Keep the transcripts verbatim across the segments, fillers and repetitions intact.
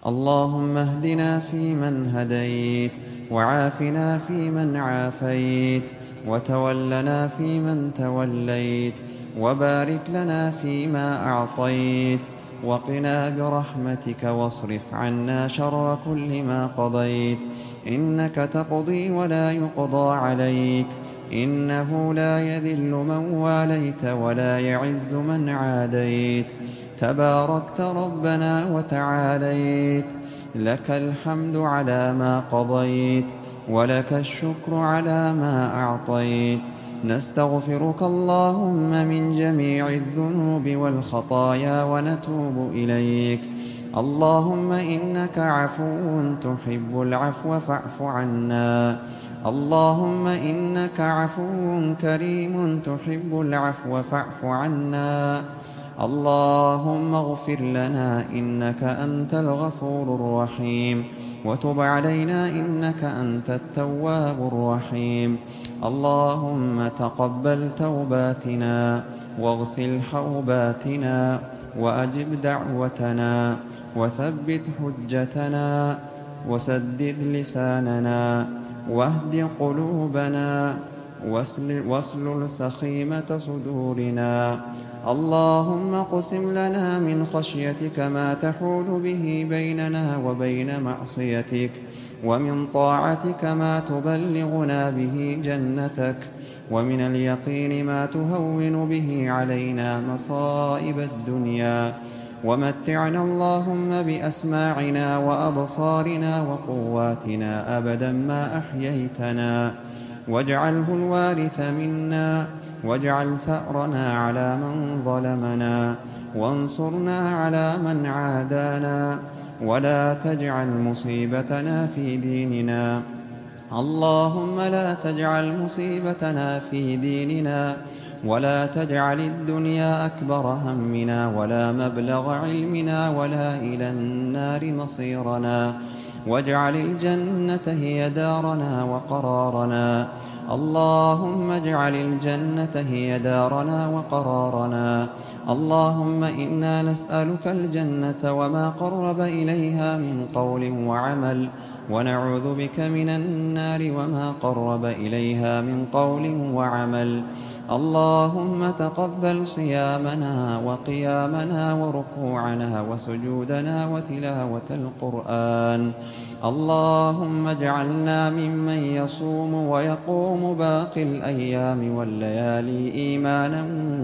اللهم اهدنا فيمن هديت، وعافنا فيمن عافيت، وتولنا فيمن توليت، وبارك لنا فيما أعطيت، وقنا برحمتك واصرف عنا شر كل ما قضيت. إنك تقضي ولا يقضى عليك، إنه لا يذل من واليت ولا يعز من عاديت. تباركت ربنا وتعاليت، لك الحمد على ما قضيت، ولك الشكر على ما أعطيت. نستغفرك اللهم من جميع الذنوب والخطايا ونتوب إليك. اللهم إنك عفو تحب العفو فاعف عنا. اللهم إنك عفو كريم تحب العفو فاعف عنا. اللهم اغفر لنا إنك أنت الغفور الرحيم، وتب علينا إنك أنت التواب الرحيم. اللهم تقبل توباتنا، واغسل حوباتنا، وأجب دعوتنا، وثبت حجتنا، وسدد لساننا، واهد قلوبنا، واسلل سخيمة صدورنا. اللهم اقسم لنا من خشيتك ما تحول به بيننا وبين معصيتك، ومن طاعتك ما تبلغنا به جنتك، ومن اليقين ما تهون به علينا مصائب الدنيا. ومتعنا اللهم بأسماعنا وأبصارنا وقواتنا أبدا ما أحييتنا، واجعله الوارث منا، واجعل ثأرنا على من ظلمنا، وانصرنا على من عادانا، ولا تجعل مصيبتنا في ديننا. اللهم لا تجعل مصيبتنا في ديننا، ولا تجعل الدنيا أكبر همنا، ولا مبلغ علمنا، ولا إلى النار مصيرنا، واجعل الجنة هي دارنا وقرارنا. اللهم اجعل الجنة هي دارنا وقرارنا. اللهم إنا نسألك الجنة وما قرب إليها من قول وعمل، ونعوذ بك من النار وما قرب إليها من قول وعمل. اللهم تقبل صيامنا وقيامنا وركوعنا وسجودنا وتلاوة القرآن. اللهم اجعلنا ممن يصوم ويقوم باقي الأيام والليالي إيمانا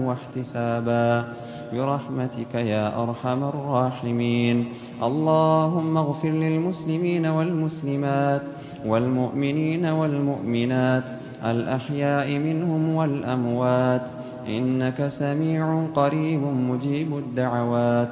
واحتسابا برحمتك يا أرحم الراحمين. اللهم اغفر للمسلمين والمسلمات والمؤمنين والمؤمنات الأحياء منهم والأموات، إنك سميع قريب مجيب الدعوات.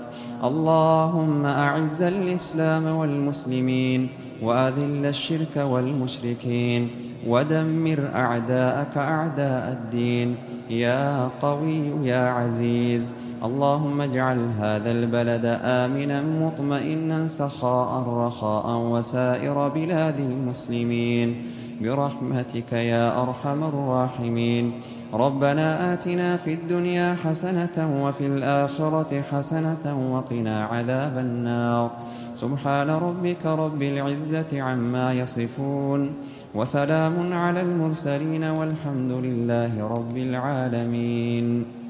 اللهم أعز الإسلام والمسلمين، وأذل الشرك والمشركين، ودمر أعداءك أعداء الدين يا قوي يا عزيز. اللهم اجعل هذا البلد آمنا مطمئنا سخاء رخاء وسائر بلاد المسلمين برحمتك يا أرحم الراحمين. ربنا آتنا في الدنيا حسنة وفي الآخرة حسنة وقنا عذاب النار. سبحان ربك رب العزة عما يصفون، وسلام على المرسلين، والحمد لله رب العالمين.